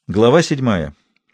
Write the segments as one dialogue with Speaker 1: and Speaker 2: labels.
Speaker 1: Глава 7.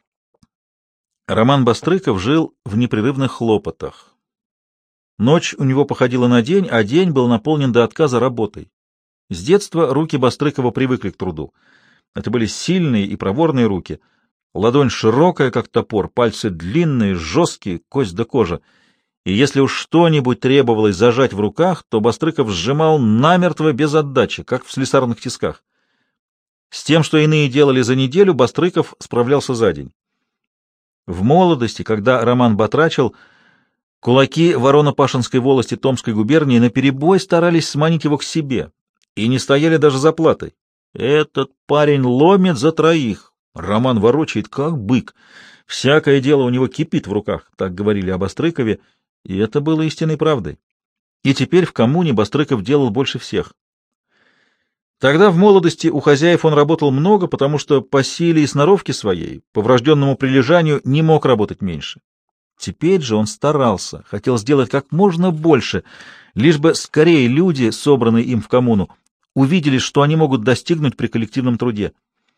Speaker 1: Роман Бастрыков жил в непрерывных хлопотах. Ночь у него походила на день, а день был наполнен до отказа работой. С детства руки Бастрыкова привыкли к труду. Это были сильные и проворные руки. Ладонь широкая, как топор, пальцы длинные, жесткие, кость до кожи. И если уж что-нибудь требовалось зажать в руках, то Бастрыков сжимал намертво без отдачи, как в слесарных тисках. С тем, что иные делали за неделю, Бастрыков справлялся за день. В молодости, когда Роман батрачил, кулаки Ворона-Пашинской волости Томской губернии наперебой старались сманить его к себе и не стояли даже за платой. Этот парень ломит за троих, Роман ворочает как бык, всякое дело у него кипит в руках, так говорили о Бастрыкове, и это было истинной правдой. И теперь в коммуне Бастрыков делал больше всех. Тогда в молодости у хозяев он работал много, потому что по силе и сноровке своей, по врожденному прилежанию, не мог работать меньше. Теперь же он старался, хотел сделать как можно больше, лишь бы скорее люди, собранные им в коммуну, увидели, что они могут достигнуть при коллективном труде.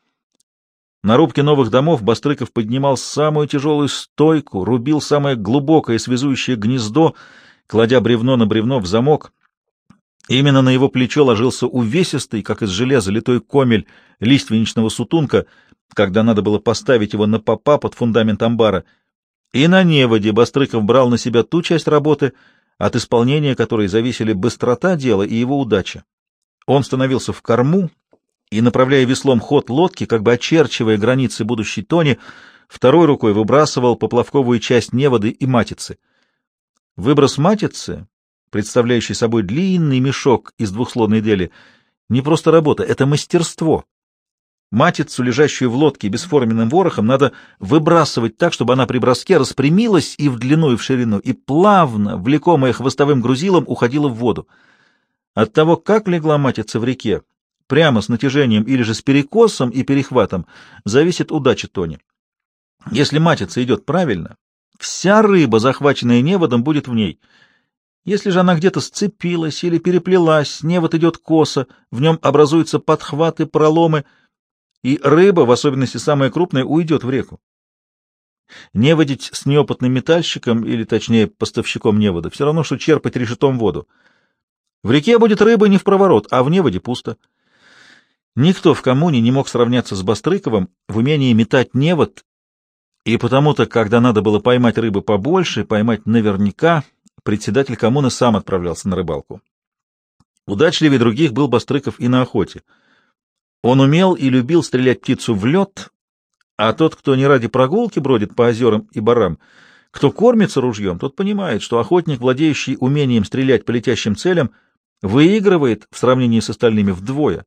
Speaker 1: На рубке новых домов Бастрыков поднимал самую тяжелую стойку, рубил самое глубокое связующее гнездо, кладя бревно на бревно в замок. Именно на его плечо ложился увесистый, как из железа, литой комель лиственничного сутунка, когда надо было поставить его на попа под фундамент амбара. И на неводе Бастрыков брал на себя ту часть работы, от исполнения которой зависели быстрота дела и его удача. Он становился в корму и, направляя веслом ход лодки, как бы очерчивая границы будущей тони, второй рукой выбрасывал поплавковую часть неводы и матицы. Выброс матицы, представляющий собой длинный мешок из двухслойной дели, не просто работа, это мастерство. Матицу, лежащую в лодке бесформенным ворохом, надо выбрасывать так, чтобы она при броске распрямилась и в длину, и в ширину, и плавно, влекомая хвостовым грузилом, уходила в воду. От того, как легла матица в реке, прямо с натяжением или же с перекосом и перехватом, зависит удача тони. Если матица идет правильно, вся рыба, захваченная неводом, будет в ней. Если же она где-то сцепилась или переплелась, невод идет косо, в нем образуются подхваты, проломы, и рыба, в особенности самая крупная, уйдет в реку. Неводить с неопытным метальщиком, или точнее поставщиком невода, все равно, что черпать решетом воду. В реке будет рыба не впроворот, а в неводе пусто. Никто в коммуне не мог сравняться с Бастрыковым в умении метать невод, и потому-то, когда надо было поймать рыбы побольше, поймать наверняка, председатель коммуны сам отправлялся на рыбалку. Удачливее других был Бастрыков и на охоте. Он умел и любил стрелять птицу в лед, а тот, кто не ради прогулки бродит по озерам и барам, кто кормится ружьем, тот понимает, что охотник, владеющий умением стрелять по летящим целям, выигрывает в сравнении с остальными вдвое.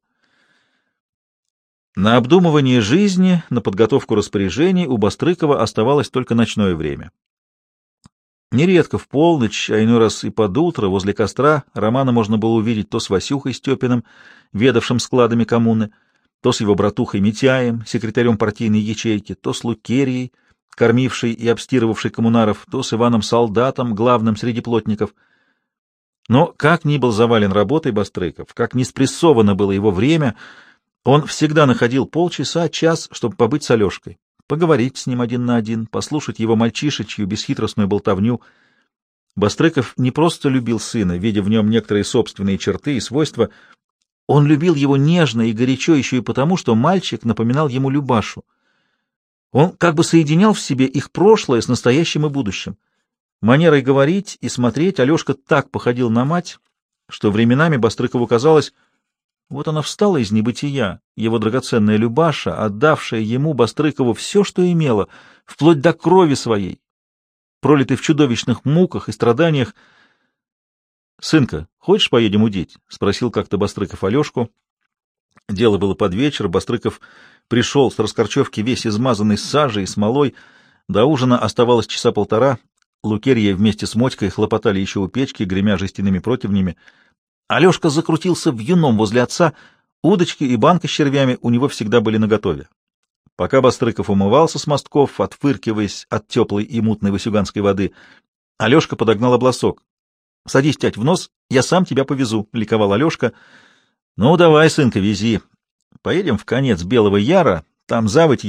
Speaker 1: На обдумывание жизни, на подготовку распоряжений у Бастрыкова оставалось только ночное время. Нередко в полночь, а иной раз и под утро, возле костра Романа можно было увидеть то с Васюхой Степиным, ведавшим складами коммуны, то с его братухой Митяем, секретарем партийной ячейки, то с Лукерьей, кормившей и обстирывавшей коммунаров, то с Иваном Солдатом, главным среди плотников. Но как ни был завален работой Бастрыков, как ни спрессовано было его время, он всегда находил полчаса, час, чтобы побыть с Алешкой, поговорить с ним один на один, послушать его мальчишечью, бесхитростную болтовню. Бастрыков не просто любил сына, видя в нем некоторые собственные черты и свойства, он любил его нежно и горячо еще и потому, что мальчик напоминал ему Любашу. Он как бы соединял в себе их прошлое с настоящим и будущим. Манерой говорить и смотреть Алешка так походил на мать, что временами Бастрыкову казалось, вот она встала из небытия, его драгоценная Любаша, отдавшая ему, Бастрыкову, все, что имела, вплоть до крови своей, пролитой в чудовищных муках и страданиях. — Сынка, хочешь, поедем удить? — спросил как-то Бастрыков Алешку. Дело было под вечер, Бастрыков пришел с раскорчевки весь измазанный сажей и смолой, до ужина оставалось часа полтора, Лукерья вместе с Мотькой хлопотали еще у печки, гремя жестяными противнями. Алешка закрутился вьюном возле отца, удочки и банка с червями у него всегда были наготове. Пока Бастрыков умывался с мостков, отфыркиваясь от теплой и мутной васюганской воды, Алешка подогнал обласок. — Садись, тять, в нос, я сам тебя повезу, — ликовал Алешка. — Ну, давай, сынка, вези. Поедем в конец Белого Яра, там заводь есть.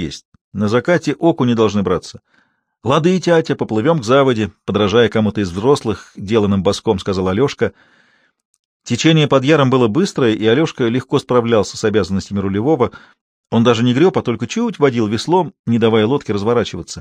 Speaker 1: На закате окуни должны браться. — Лады, тятя, поплывем к заводе, — подражая кому-то из взрослых, деланным боском, сказал Алешка. Течение под яром было быстрое, и Алешка легко справлялся с обязанностями рулевого. Он даже не греб, а только чуть водил веслом, не давая лодке разворачиваться.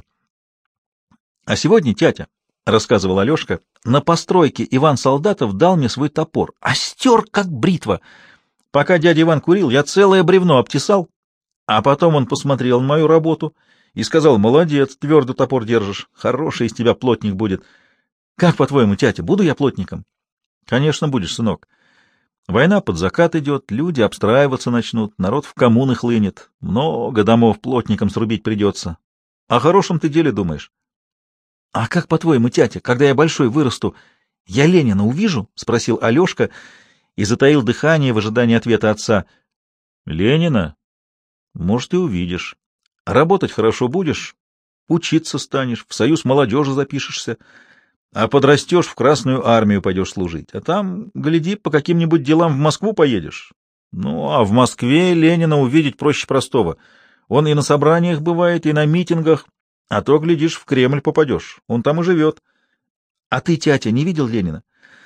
Speaker 1: — А сегодня, тятя, — рассказывал Алешка, — на постройке Иван Солдатов дал мне свой топор, остер, как бритва. Пока дядя Иван курил, я целое бревно обтесал, а потом он посмотрел на мою работу и сказал: молодец, твердо топор держишь, хороший из тебя плотник будет. Как, по-твоему, тятя, буду я плотником? Конечно, будешь, сынок. Война под закат идет, люди обстраиваться начнут, народ в коммуны хлынет, много домов плотникам срубить придется. О хорошем ты деле думаешь? — А как, по-твоему, тятя, когда я большой вырасту, я Ленина увижу? — спросил Алешка и затаил дыхание в ожидании ответа отца. — Ленина? Может, и увидишь. Работать хорошо будешь, учиться станешь, в союз молодежи запишешься, а подрастешь, в Красную армию пойдешь служить. А там, гляди, по каким-нибудь делам в Москву поедешь. Ну, а в Москве Ленина увидеть проще простого. Он и на собраниях бывает, и на митингах, а то, глядишь, в Кремль попадешь. Он там и живет. А ты, тятя, не видел Ленина?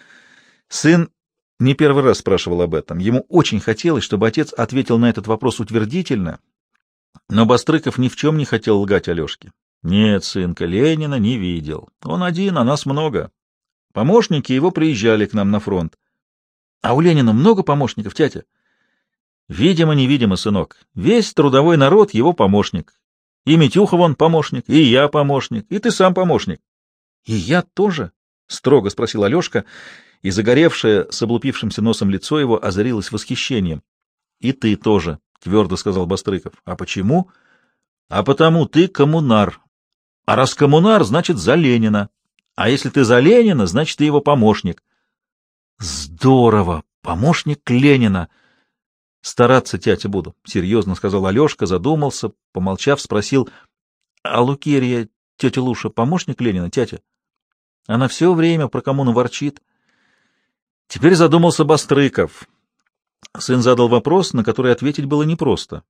Speaker 1: Сын не первый раз спрашивал об этом. Ему очень хотелось, чтобы отец ответил на этот вопрос утвердительно, но Бастрыков ни в чем не хотел лгать Алешке. Нет, сынка, Ленина не видел. Он один, а нас много. Помощники его приезжали к нам на фронт. А у Ленина много помощников, тятя? Видимо-невидимо, сынок. Весь трудовой народ его помощник. И Митюха вон помощник, и я помощник, и ты сам помощник. — И я тоже? — строго спросил Алешка, и загоревшее с облупившимся носом лицо его озарилось восхищением. — И ты тоже, — твердо сказал Бастрыков. — А почему? — А потому ты коммунар. А раз коммунар, значит, за Ленина. А если ты за Ленина, значит, ты его помощник. — Здорово! Помощник Ленина! — Стараться, тятя, буду, — серьезно сказал Алешка, задумался, помолчав, спросил: — А Лукерья, тетя Луша, помощник Ленина, тятя? Она все время про коммуну ворчит. Теперь задумался Бастрыков. Сын задал вопрос, на который ответить было непросто.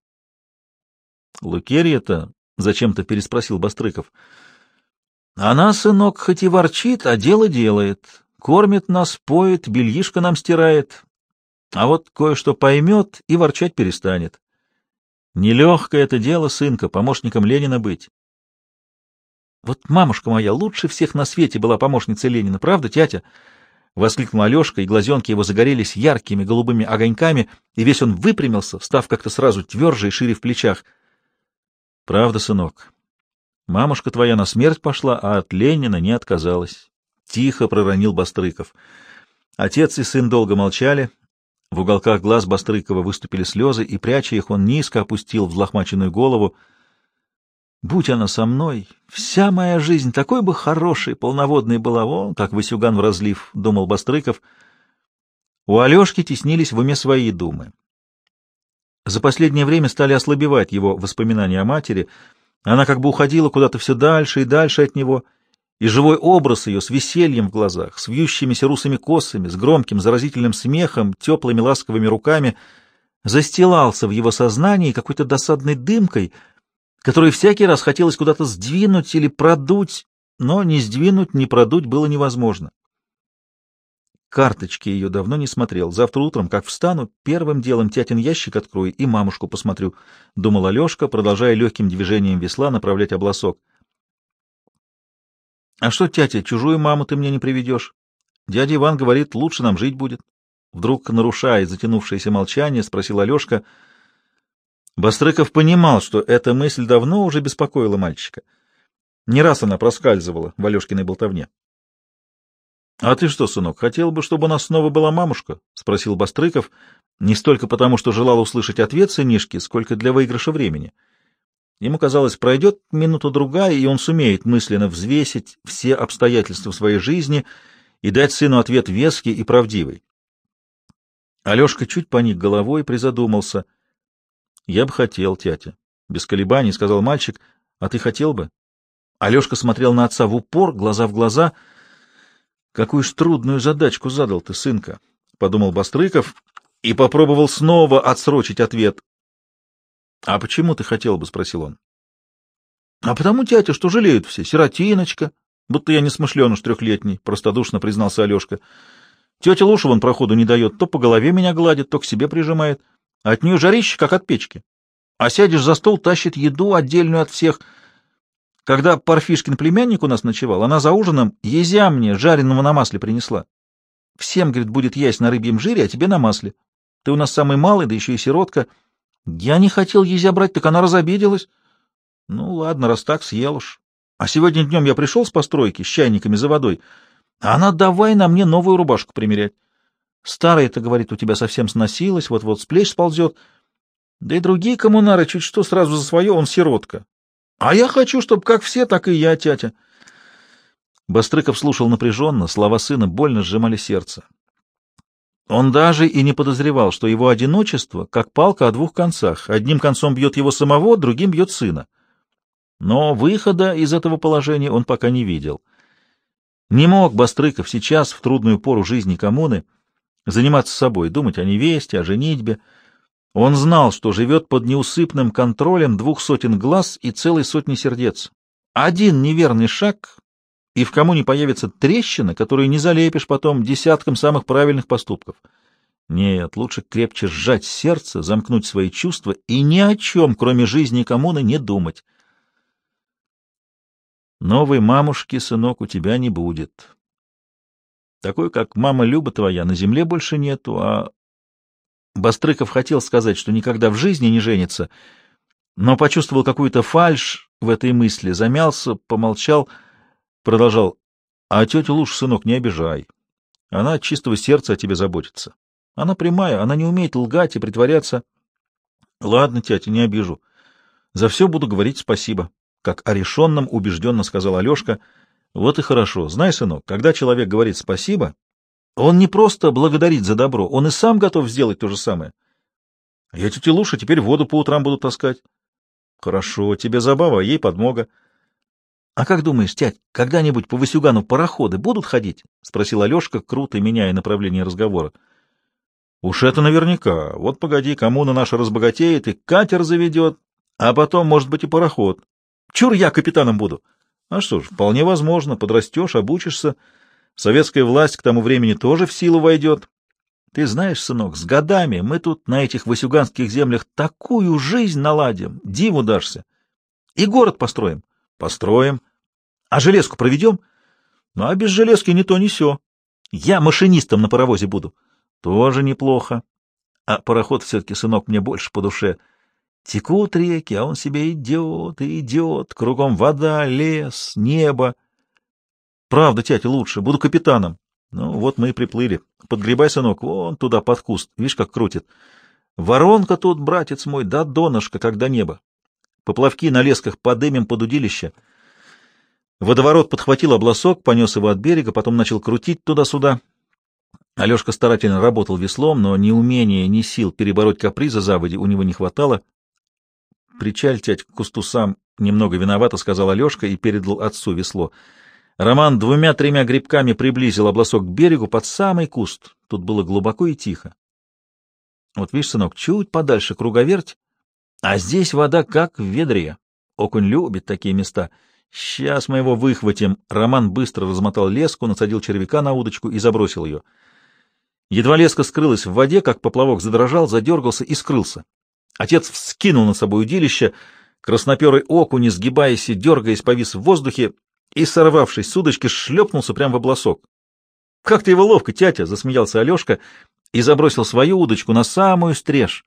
Speaker 1: — Лукерья-то? — зачем-то переспросил Бастрыков. — Она, сынок, хоть и ворчит, а дело делает. Кормит нас, поет, бельишко нам стирает. А вот кое-что поймет и ворчать перестанет. Нелегкое это дело, сынка, помощником Ленина быть. Вот мамушка моя лучше всех на свете была помощницей Ленина, правда, тятя? — воскликнул Алешка, и глазенки его загорелись яркими голубыми огоньками, и весь он выпрямился, став как-то сразу тверже и шире в плечах. — Правда, сынок, мамушка твоя на смерть пошла, а от Ленина не отказалась. Тихо проронил Бастрыков. Отец и сын долго молчали. В уголках глаз Бастрыкова выступили слезы, и, пряча их, он низко опустил взлохмаченную голову. Будь она со мной, вся моя жизнь такой бы хорошей, полноводной была, вон, как Васюган в разлив, — думал Бастрыков. У Алешки теснились в уме свои думы. За последнее время стали ослабевать его воспоминания о матери. Она как бы уходила куда-то все дальше и дальше от него, и живой образ ее с весельем в глазах, с вьющимися русыми косами, с громким заразительным смехом, теплыми ласковыми руками застилался в его сознании какой-то досадной дымкой, которую всякий раз хотелось куда-то сдвинуть или продуть, но ни сдвинуть, ни продуть было невозможно. Карточки ее давно не смотрел. Завтра утром, как встану, первым делом тятин ящик открою и мамушку посмотрю, — думал Алешка, продолжая легким движением весла направлять обласок. — А что, тятя, чужую маму ты мне не приведешь? Дядя Иван говорит, лучше нам жить будет. Вдруг, нарушая затянувшееся молчание, спросил Алешка. Бастрыков понимал, что эта мысль давно уже беспокоила мальчика. Не раз она проскальзывала в Алешкиной болтовне. — А ты что, сынок, хотел бы, чтобы у нас снова была мамушка? — спросил Бастрыков, не столько потому, что желал услышать ответ сынишки, сколько для выигрыша времени. Ему казалось, пройдет минута-другая, и он сумеет мысленно взвесить все обстоятельства своей жизни и дать сыну ответ веский и правдивый. Алешка чуть поник головой, призадумался. — Я бы хотел, тятя. Без колебаний сказал мальчик. — А ты хотел бы? Алешка смотрел на отца в упор, глаза в глаза. — Какую ж трудную задачку задал ты, сынка, — подумал Бастрыков и попробовал снова отсрочить ответ. — А почему ты хотел бы? — спросил он. А потому, тятя, что жалеют все. Сиротиночка, будто я несмышленыш трехлетний, простодушно признался Алешка. Тетя Луша вон проходу не дает, то по голове меня гладит, то к себе прижимает. А от нее жарище, как от печки. А сядешь за стол, тащит еду отдельную от всех. Когда Парфишкин племянник у нас ночевал, она за ужином езя мне жареного на масле принесла. Всем, говорит, будет есть на рыбьем жире, а тебе на масле. Ты у нас самый малый, да еще и сиротка. Я не хотел езя брать, так она разобиделась. Ну, ладно, раз так, съел уж. А сегодня днем я пришел с постройки, с чайниками за водой, а она давай на мне новую рубашку примерять. Старая-то, говорит, у тебя совсем сносилась, вот-вот с плеч сползет. Да и другие коммунары чуть что сразу за свое, он сиротка. А я хочу, чтобы как все, так и я, тятя. Бастрыков слушал напряженно, слова сына больно сжимали сердце. Он даже и не подозревал, что его одиночество как палка о двух концах. Одним концом бьет его самого, другим бьет сына. Но выхода из этого положения он пока не видел. Не мог Бастрыков сейчас, в трудную пору жизни коммуны, заниматься собой, думать о невесте, о женитьбе. Он знал, что живет под неусыпным контролем 200 глаз и целой сотни сердец. Один неверный шаг, и в коммуне появится трещина, которую не залепишь потом десятком самых правильных поступков. Нет, лучше крепче сжать сердце, замкнуть свои чувства и ни о чем, кроме жизни коммуны, не думать. Новой мамушки, сынок, у тебя не будет. Такой, как мама Люба твоя, на земле больше нету, а... Бастрыков хотел сказать, что никогда в жизни не женится, но почувствовал какую-то фальшь в этой мысли, замялся, помолчал, продолжал. А тетю Лушу, сынок, не обижай. Она от чистого сердца о тебе заботится. Она прямая, она не умеет лгать и притворяться. Ладно, тятя, не обижу. За все буду говорить спасибо, как о решенном убежденно сказал Алешка. Вот и хорошо. Знай, сынок, когда человек говорит спасибо, он не просто благодарит за добро, он и сам готов сделать то же самое. Я тете Луше теперь воду по утрам буду таскать. Хорошо, тебе забава, а ей подмога. А как думаешь, тять, когда-нибудь по Васюгану пароходы будут ходить? Спросил Алешка, круто меняя направление разговора. Уж это наверняка. Вот погоди, коммуна наша разбогатеет и катер заведет, а потом, может быть, и пароход. Чур я капитаном буду. А что ж, вполне возможно, подрастешь, обучишься. Советская власть к тому времени тоже в силу войдет. Ты знаешь, сынок, с годами мы тут на этих васюганских землях такую жизнь наладим, диву дашься. И город построим. Построим. А железку проведем? Ну, а без железки ни то, ни сё. Я машинистом на паровозе буду. Тоже неплохо. А пароход все-таки, сынок, мне больше по душе. Текут реки, а он себе идет и идет. Кругом вода, лес, небо. Правда, тятя, лучше. Буду капитаном. Ну, вот мы и приплыли. Подгребай, сынок, вон туда под куст. Видишь, как крутит. Воронка тут, братец мой, до донышка, как до неба. Поплавки на лесках подымем под удилище. Водоворот подхватил обласок, понес его от берега, потом начал крутить туда-сюда. Алешка старательно работал веслом, но ни умения, ни сил перебороть каприза заводи у него не хватало. «Причаль, тять, к кусту сам, немного виновато», — сказал Алешка и передал отцу весло. Роман 2-3 грибками приблизил обласок к берегу под самый куст. Тут было глубоко и тихо. Вот видишь, сынок, чуть подальше круговерть, а здесь вода как в ведре. Окунь любит такие места. Сейчас мы его выхватим. Роман быстро размотал леску, насадил червяка на удочку и забросил ее. Едва леска скрылась в воде, как поплавок задрожал, задергался и скрылся. Отец вскинул на собой удилище, красноперый окунь, сгибаясь и дергаясь, повис в воздухе и, сорвавшись с удочки, шлепнулся прямо в обласок. — Как ты его ловко, тятя! — засмеялся Алешка и забросил свою удочку на самую стрежь.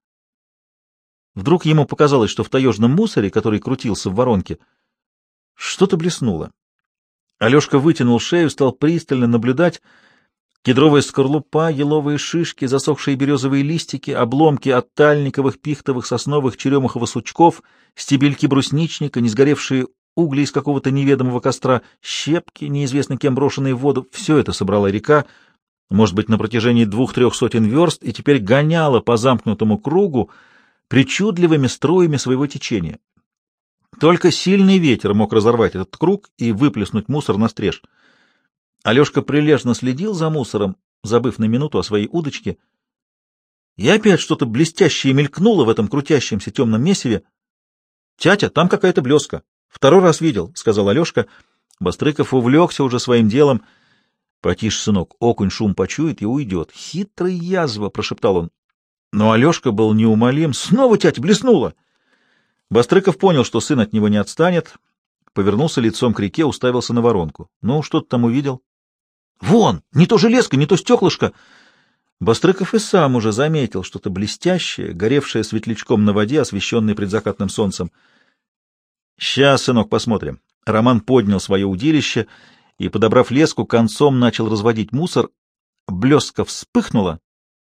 Speaker 1: Вдруг ему показалось, что в таежном мусоре, который крутился в воронке, что-то блеснуло. Алешка вытянул шею, стал пристально наблюдать. Кедровая скорлупа, еловые шишки, засохшие березовые листики, обломки от тальниковых, пихтовых, сосновых, черемуховых сучков, стебельки брусничника, несгоревшие угли из какого-то неведомого костра, щепки, неизвестно кем брошенные в воду — все это собрала река, может быть, на протяжении 2-3 сотен верст, и теперь гоняла по замкнутому кругу причудливыми струями своего течения. Только сильный ветер мог разорвать этот круг и выплеснуть мусор на стреж. Алешка прилежно следил за мусором, забыв на минуту о своей удочке, и опять что-то блестящее мелькнуло в этом крутящемся темном месиве. — Тятя, там какая-то блеска. Второй раз видел, — сказал Алешка. Бастрыков увлекся уже своим делом. — Потише, сынок, окунь шум почует и уйдет. — Хитрый язва, — прошептал он. Но Алешка был неумолим. — Снова, тятя, блеснула! Бастрыков понял, что сын от него не отстанет, повернулся лицом к реке, уставился на воронку. — Ну, что ты там увидел? — Вон! Не то железка, не то стеклышко! Бастрыков и сам уже заметил что-то блестящее, горевшее светлячком на воде, освещенной предзакатным солнцем. — Сейчас, сынок, посмотрим. Роман поднял свое удилище и, подобрав леску, концом начал разводить мусор. Блестка вспыхнула.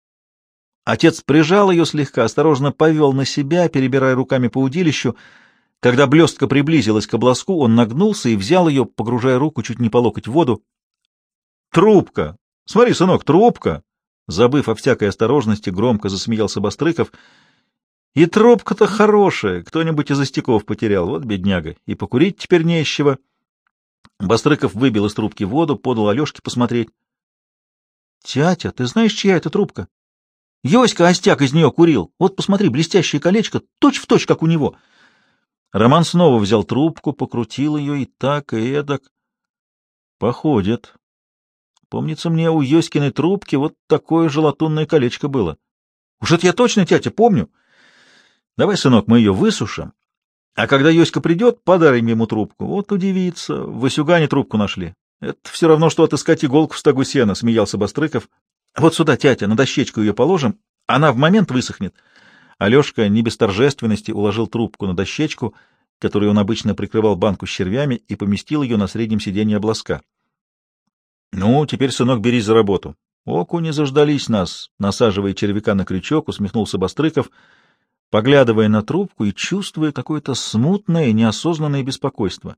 Speaker 1: Отец прижал ее слегка, осторожно повел на себя, перебирая руками по удилищу. Когда блестка приблизилась к обласку, он нагнулся и взял ее, погружая руку чуть не по локоть в воду. — Трубка! Смотри, сынок, трубка! Забыв о всякой осторожности, громко засмеялся Бастрыков. — И трубка-то хорошая, кто-нибудь из остяков потерял, вот бедняга, и покурить теперь не из чего. Бастрыков выбил из трубки воду, подал Алешке посмотреть. — Тятя, ты знаешь, чья это трубка? — Йоська Остяк из нее курил. Вот посмотри, блестящее колечко, точь-в-точь, как у него. Роман снова взял трубку, покрутил ее и так, и эдак. — Походит. Помнится мне, у Йоськиной трубки вот такое же латунное колечко было. — Уж это я точно, тятя, помню. Давай, сынок, мы ее высушим, а когда Йоська придет, подарим ему трубку. Вот удивится, в Васюгане трубку нашли. Это все равно, что отыскать иголку в стогу сена, — смеялся Бастрыков. — Вот сюда, тятя, на дощечку ее положим, она в момент высохнет. Алешка не без торжественности уложил трубку на дощечку, которой он обычно прикрывал банку с червями, и поместил ее на среднем сиденье обласка. — Ну, теперь, сынок, берись за работу. Окуни заждались нас, насаживая червяка на крючок, усмехнулся Бастрыков, поглядывая на трубку и чувствуя какое-то смутное, неосознанное беспокойство.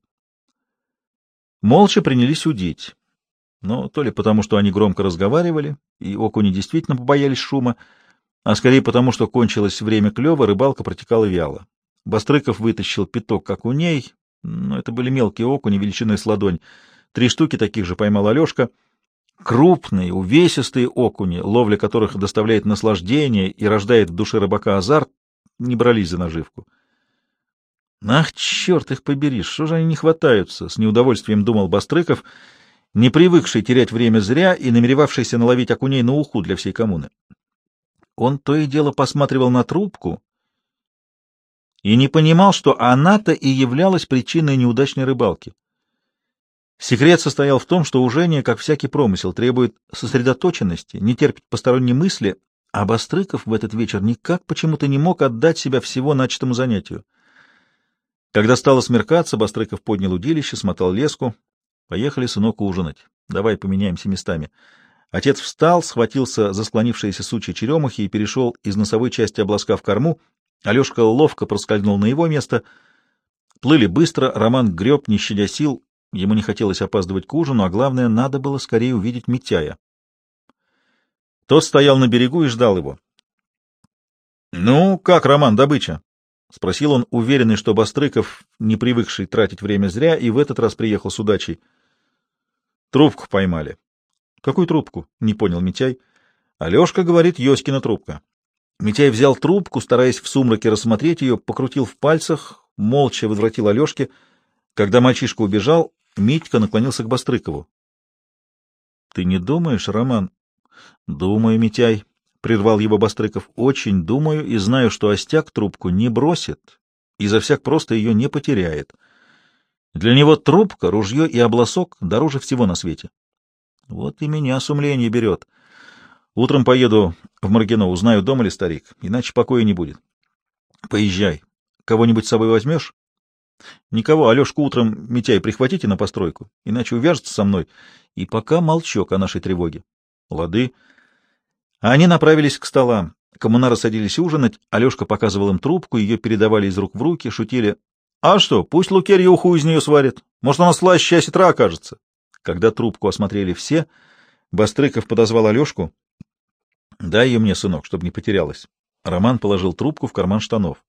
Speaker 1: Молча принялись удить. Но то ли потому, что они громко разговаривали, и окуни действительно побоялись шума, а скорее потому, что кончилось время клёва, рыбалка протекала вяло. Бастрыков вытащил пяток окуней, но это были мелкие окуни величиной с ладонь. 3 штуки таких же поймал Алешка. Крупные, увесистые окуни, ловля которых доставляет наслаждение и рождает в душе рыбака азарт, не брались за наживку. «Ах, черт их побери, что же они не хватаются?» — с неудовольствием думал Бастрыков, не привыкший терять время зря и намеревавшийся наловить окуней на уху для всей коммуны. Он то и дело посматривал на трубку и не понимал, что она-то и являлась причиной неудачной рыбалки. Секрет состоял в том, что ужение, как всякий промысел, требует сосредоточенности, не терпит посторонней мысли, а Бастрыков в этот вечер никак почему-то не мог отдать себя всего начатому занятию. Когда стало смеркаться, Бастрыков поднял удилище, смотал леску. «Поехали, сынок, ужинать. Давай поменяемся местами». Отец встал, схватился за склонившиеся сучья черемухи и перешел из носовой части обласка в корму. Алешка ловко проскользнул на его место. Плыли быстро, Роман греб, не щадя сил. Ему не хотелось опаздывать к ужину, а главное, надо было скорее увидеть Митяя. Тот стоял на берегу и ждал его. — Ну, как, Роман, добыча? — спросил он, уверенный, что Бастрыков, не привыкший тратить время зря, и в этот раз приехал с удачей. — Трубку поймали. — Какую трубку? — не понял Митяй. — Алешка говорит, Йоськина трубка. Митяй взял трубку, стараясь в сумраке рассмотреть ее, покрутил в пальцах, молча возвратил Алешке. Когда мальчишка убежал, Митька наклонился к Бастрыкову. — Ты не думаешь, Роман? — Думаю, Митяй, — прервал его Бастрыков. — Очень думаю и знаю, что Остяк трубку не бросит и за всяк просто ее не потеряет. Для него трубка, ружье и обласок дороже всего на свете. Вот и меня сумление берет. Утром поеду в Маргино, узнаю, дома ли старик, иначе покоя не будет. Поезжай. Кого-нибудь с собой возьмешь? Никого. Алешку утром, Митяй, прихватите на постройку, иначе увяжется со мной. И пока молчок о нашей тревоге. Лады. Они направились к столам. Коммунары садились ужинать, Алешка показывал им трубку, ее передавали из рук в руки, шутили. — А что, пусть Лукерья уху из нее сварит. Может, она слаще осетра окажется. Когда трубку осмотрели все, Бастрыков подозвал Алешку. — Дай ее мне, сынок, чтобы не потерялась. Роман положил трубку в карман штанов.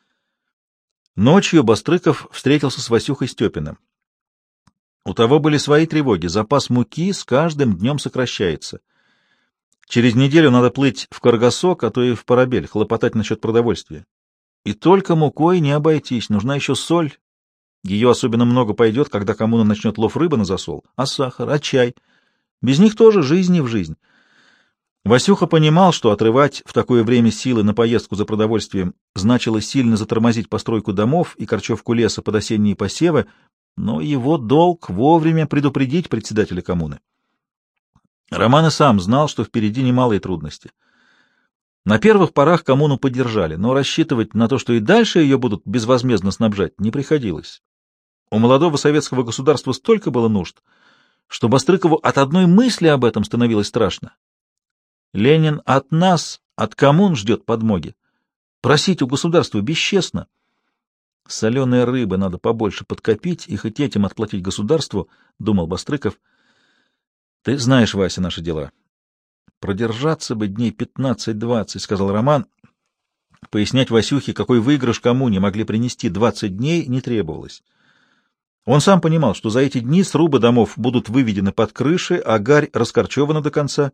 Speaker 1: Ночью Бастрыков встретился с Васюхой Степиным. У того были свои тревоги, запас муки с каждым днем сокращается. Через неделю надо плыть в Каргасок, а то и в Парабель, хлопотать насчет продовольствия. И только мукой не обойтись, нужна еще соль Ее особенно много пойдет, когда коммуна начнет лов рыбы на засол. А сахар, а чай? Без них тоже жизнь не в жизнь. Васюха понимал, что отрывать в такое время силы на поездку за продовольствием значило сильно затормозить постройку домов и корчевку леса под осенние посевы, но его долг вовремя предупредить председателя коммуны. Роман и сам знал, что впереди немалые трудности. На первых порах коммуну поддержали, но рассчитывать на то, что и дальше ее будут безвозмездно снабжать, не приходилось. У молодого советского государства столько было нужд, что Бастрыкову от одной мысли об этом становилось страшно. Ленин от нас, от коммун ждет подмоги. Просить у государства бесчестно. Соленой рыбы надо побольше подкопить и хоть этим отплатить государству, — думал Бастрыков. Ты знаешь, Вася, наши дела. Продержаться бы дней 15-20, — сказал Роман. Пояснять Васюхе, какой выигрыш коммуне могли принести 20 дней, не требовалось. Он сам понимал, что за эти дни срубы домов будут выведены под крыши, а гарь раскорчевана до конца.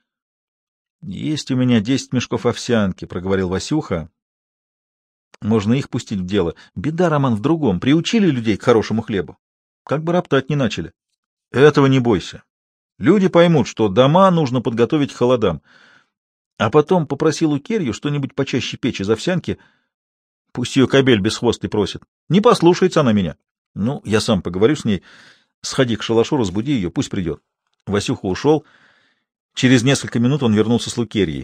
Speaker 1: — Есть у меня 10 мешков овсянки, — проговорил Васюха. — Можно их пустить в дело. Беда, Роман, в другом. Приучили людей к хорошему хлебу. Как бы роптать не начали. — Этого не бойся. Люди поймут, что дома нужно подготовить к холодам. А потом попроси Лукерью что-нибудь почаще печь из овсянки. Пусть ее кобель бесхвостый просит. Не послушается она меня. Ну, я сам поговорю с ней. Сходи к шалашу, разбуди ее, пусть придет. Васюха ушел. Через несколько минут он вернулся с Лукерьей.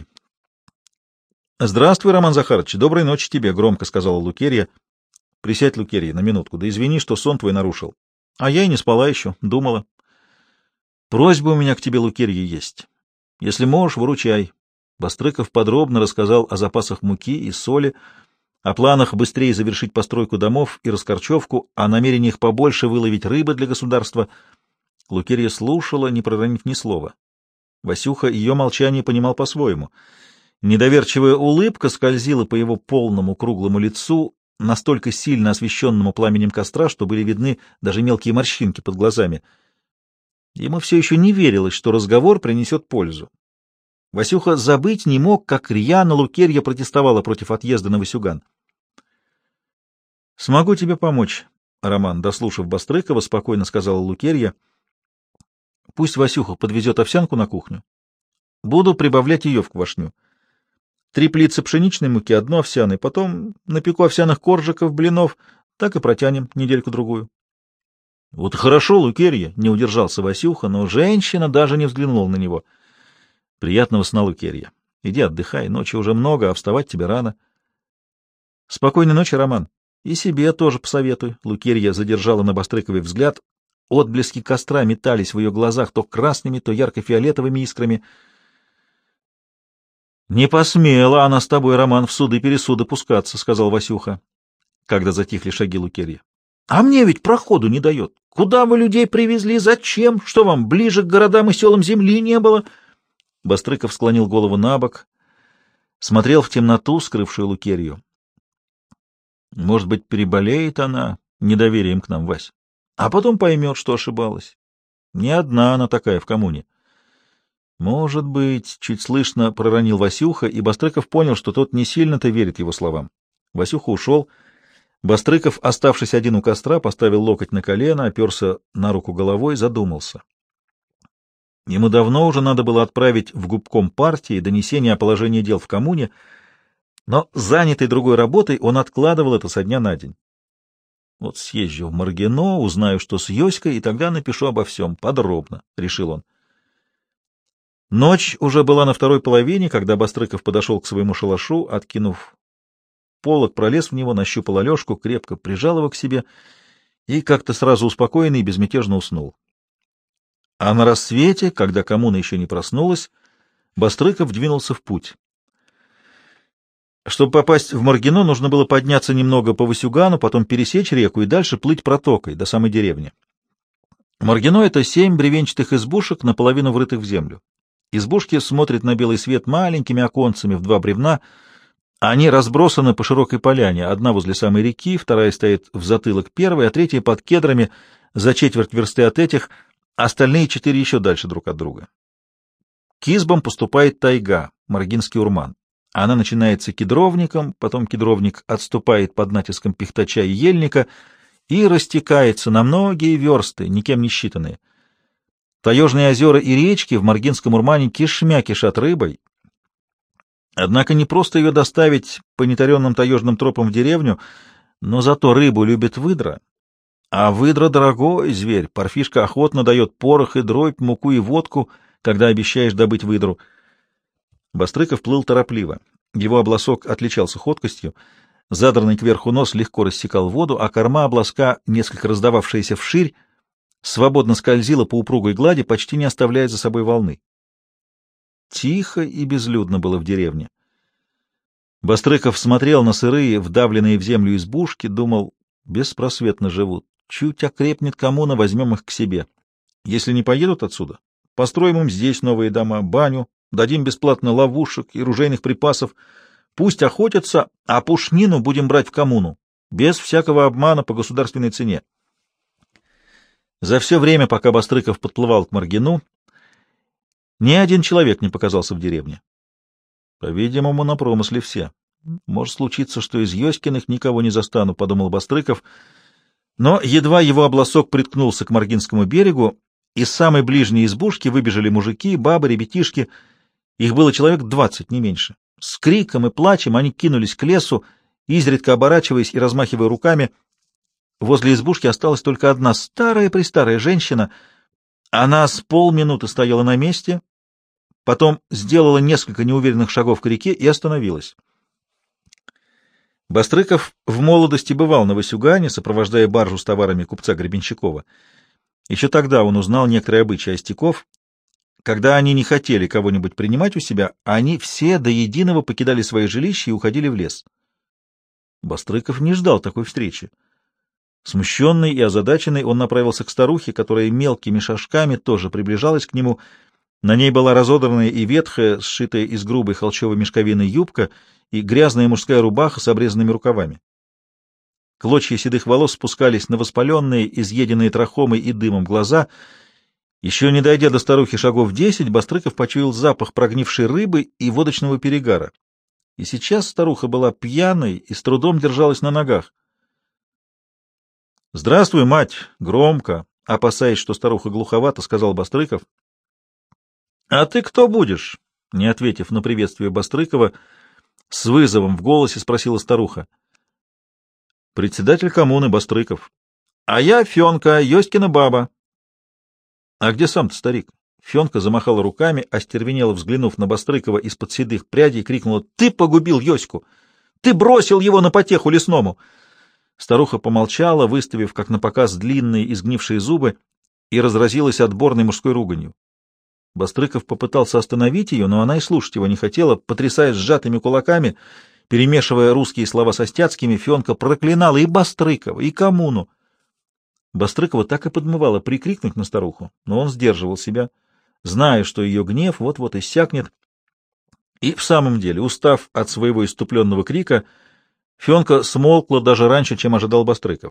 Speaker 1: — Здравствуй, Роман Захарович, доброй ночи тебе, — громко сказала Лукерья. — Присядь, Лукерья, на минутку, да извини, что сон твой нарушил. А я и не спала еще, думала. — Просьба у меня к тебе, Лукерья, есть. Если можешь, выручай. Бастрыков подробно рассказал о запасах муки и соли, о планах быстрее завершить постройку домов и раскорчевку, о намерениях побольше выловить рыбы для государства. Лукерья слушала, не проронив ни слова. Васюха ее молчание понимал по-своему. Недоверчивая улыбка скользила по его полному круглому лицу, настолько сильно освещенному пламенем костра, что были видны даже мелкие морщинки под глазами. Ему все еще не верилось, что разговор принесет пользу. Васюха забыть не мог, как рьяно Лукерья протестовала против отъезда на Васюган. — Смогу тебе помочь, Роман, — дослушав Бастрыкова, спокойно сказала Лукерья. — Пусть Васюха подвезет овсянку на кухню. Буду прибавлять ее в квашню. 3 плицы пшеничной муки, 1 овсяной, потом напеку овсяных коржиков, блинов, так и протянем недельку-другую. — Вот хорошо, Лукерья, — не удержался Васюха, но женщина даже не взглянула на него. — Приятного сна, Лукерья. Иди отдыхай, ночи уже много, а вставать тебе рано. — Спокойной ночи, Роман. И себе тоже посоветуй. Лукерья задержала на Бастрыкове взгляд. Отблески костра метались в ее глазах то красными, то ярко-фиолетовыми искрами. — Не посмела она с тобой, Роман, в суды-пересуды пускаться, — сказал Васюха, когда затихли шаги Лукерьи. — А мне ведь проходу не дает. Куда вы людей привезли? Зачем? Что вам, ближе к городам и селам земли не было? Бастрыков склонил голову набок, смотрел в темноту, скрывшую Лукерью. — Может быть, переболеет она недоверием к нам, Вась? А потом поймет, что ошибалась. Не одна она такая в коммуне. — Может быть, — чуть слышно проронил Васюха, и Бастрыков понял, что тот не сильно-то верит его словам. Васюха ушел. Бастрыков, оставшись один у костра, поставил локоть на колено, оперся на руку головой, задумался. Ему давно уже надо было отправить в губком партии донесение о положении дел в коммуне, но, занятый другой работой, он откладывал это со дня на день. Вот съезжу в Маргино, узнаю, что с Йоськой, и тогда напишу обо всем, подробно, — решил он. Ночь уже была на второй половине, когда Бастрыков подошел к своему шалашу, откинув полог, пролез в него, нащупал Алешку, крепко прижал его к себе и, как-то сразу успокоенный, безмятежно уснул. А на рассвете, когда коммуна еще не проснулась, Бастрыков двинулся в путь. Чтобы попасть в Маргино, нужно было подняться немного по Васюгану, потом пересечь реку и дальше плыть протокой до самой деревни. Маргино — это 7 бревенчатых избушек, наполовину врытых в землю. Избушки смотрят на белый свет маленькими оконцами в 2 бревна. Они разбросаны по широкой поляне, одна возле самой реки, вторая стоит в затылок первой, а третья под кедрами за четверть версты от этих, остальные 4 еще дальше друг от друга. К избам поступает тайга, Маргинский урман. Она начинается кедровником, потом кедровник отступает под натиском пихтача и ельника, и растекается на многие версты, никем не считанные. Таежные озера и речки в Маргинском урмане кишмя кишат рыбой. Однако не просто ее доставить по нетаренным таежным тропам в деревню, но зато рыбу любит выдра. А выдра — дорогой зверь, парфишка охотно дает порох и дробь, муку и водку, когда обещаешь добыть выдру. Бастрыков плыл торопливо. Его обласок отличался ходкостью, задранный кверху нос легко рассекал воду, а корма обласка, несколько раздававшаяся вширь, свободно скользила по упругой глади, почти не оставляя за собой волны. Тихо и безлюдно было в деревне. Бастрыков смотрел на сырые, вдавленные в землю избушки, думал, беспросветно живут. Чуть окрепнет коммуна, возьмем их к себе. Если не поедут отсюда, построим им здесь новые дома, баню, дадим бесплатно ловушек и ружейных припасов. Пусть охотятся, а пушнину будем брать в коммуну, без всякого обмана по государственной цене. За все время, пока Бастрыков подплывал к Маргину, ни один человек не показался в деревне. По-видимому, на промысле все. Может случиться, что из Йоськиных никого не застану, — подумал Бастрыков. Но едва его обласок приткнулся к Маргинскому берегу, из самой ближней избушки выбежали мужики, бабы, ребятишки. Их было человек 20, не меньше. С криком и плачем они кинулись к лесу, изредка оборачиваясь и размахивая руками. Возле избушки осталась только одна старая-престарая женщина. Она с полминуты стояла на месте, потом сделала несколько неуверенных шагов к реке и остановилась. Бастрыков в молодости бывал на Васюгане, сопровождая баржу с товарами купца Гребенщикова. Еще тогда он узнал некоторые обычаи остяков. Когда они не хотели кого-нибудь принимать у себя, они все до единого покидали свои жилища и уходили в лес. Бастрыков не ждал такой встречи. Смущенный и озадаченный, он направился к старухе, которая мелкими шажками тоже приближалась к нему. На ней была разодранная и ветхая, сшитая из грубой холщовой мешковины юбка и грязная мужская рубаха с обрезанными рукавами. Клочья седых волос спускались на воспаленные, изъеденные трахомой и дымом глаза. Еще не дойдя до старухи шагов 10, Бастрыков почуял запах прогнившей рыбы и водочного перегара. И сейчас старуха была пьяной и с трудом держалась на ногах. — Здравствуй, мать! — громко, опасаясь, что старуха глуховата, сказал Бастрыков. — А ты кто будешь? — не ответив на приветствие Бастрыкова, с вызовом в голосе спросила старуха. — Председатель коммуны Бастрыков. — А я Фенка, Йоськина баба. — А где сам-то старик? Фенка замахала руками, остервенела, взглянув на Бастрыкова из-под седых прядей, крикнула: — Ты погубил Йоську! Ты бросил его на потеху лесному! Старуха помолчала, выставив, как напоказ, длинные изгнившие зубы, и разразилась отборной мужской руганью. Бастрыков попытался остановить ее, но она и слушать его не хотела. Потрясая сжатыми кулаками, перемешивая русские слова со стяцкими, Фенка проклинала и Бастрыкова, и коммуну. Бастрыкова так и подмывало прикрикнуть на старуху, но он сдерживал себя, зная, что ее гнев вот-вот иссякнет. И в самом деле, устав от своего исступленного крика, Фенка смолкла даже раньше, чем ожидал Бастрыков.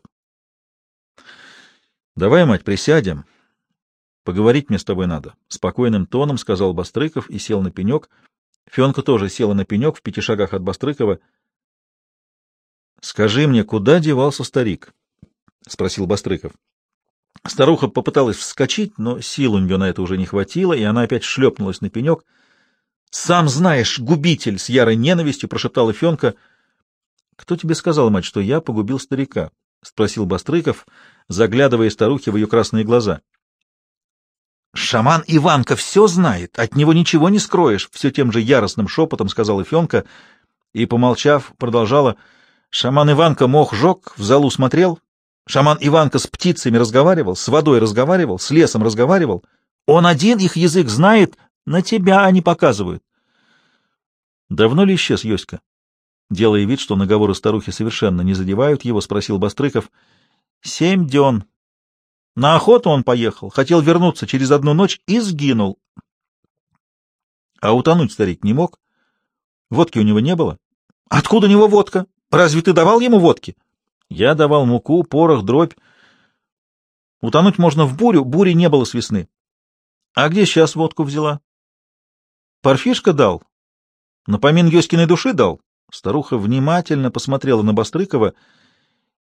Speaker 1: — Давай, мать, присядем. Поговорить мне с тобой надо, — спокойным тоном сказал Бастрыков и сел на пенек. Фенка тоже села на пенек в 5 шагах от Бастрыкова. — Скажи мне, куда девался старик? — спросил Бастрыков. Старуха попыталась вскочить, но сил у нее на это уже не хватило, и она опять шлепнулась на пенек. — Сам знаешь, губитель! — с ярой ненавистью прошептала Фенка. — Кто тебе сказал, мать, что я погубил старика? — спросил Бастрыков, заглядывая старухе в ее красные глаза. — Шаман Иванка все знает, от него ничего не скроешь! — все тем же яростным шепотом сказала Фенка и, помолчав, продолжала. — Шаман Иванка мох жег, в залу смотрел. Шаман Иванка с птицами разговаривал, с водой разговаривал, с лесом разговаривал. Он один их язык знает, на тебя они показывают. — Давно ли исчез Йоська? Делая вид, что наговоры старухи совершенно не задевают его, спросил Бастрыков. — 7 дён. На охоту он поехал, хотел вернуться через 1 ночь и сгинул. — А утонуть старик не мог? Водки у него не было? — Откуда у него водка? Разве ты давал ему водки? — Я давал муку, порох, дробь. Утонуть можно в бурю, бури не было с весны. — А где сейчас водку взяла? — Парфишка дал. Напомин Йоськиной души дал. Старуха внимательно посмотрела на Бастрыкова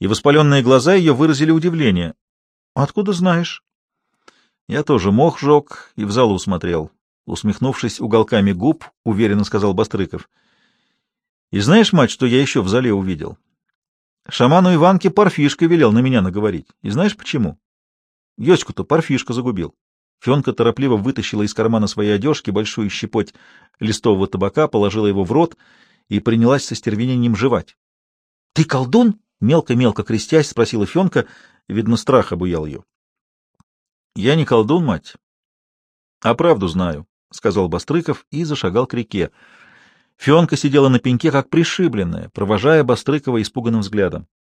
Speaker 1: и воспаленные глаза ее выразили удивление. — Откуда знаешь? — Я тоже мох жег и в залу смотрел. Усмехнувшись уголками губ, уверенно сказал Бастрыков. — И знаешь, мать, что я еще в зале увидел? Шаману Иванке Парфишка велел на меня наговорить. И знаешь почему? Йоську-то Парфишка загубил. Фенка торопливо вытащила из кармана своей одежки большую щепоть листового табака, положила его в рот и принялась со стервенением жевать. — Ты колдун? — мелко-мелко крестясь, спросила Фенка. Видно, страх обуял ее. — Я не колдун, мать, а правду знаю, — сказал Бастрыков и зашагал к реке. Фенка сидела на пеньке, как пришибленная, провожая Бастрыкова испуганным взглядом.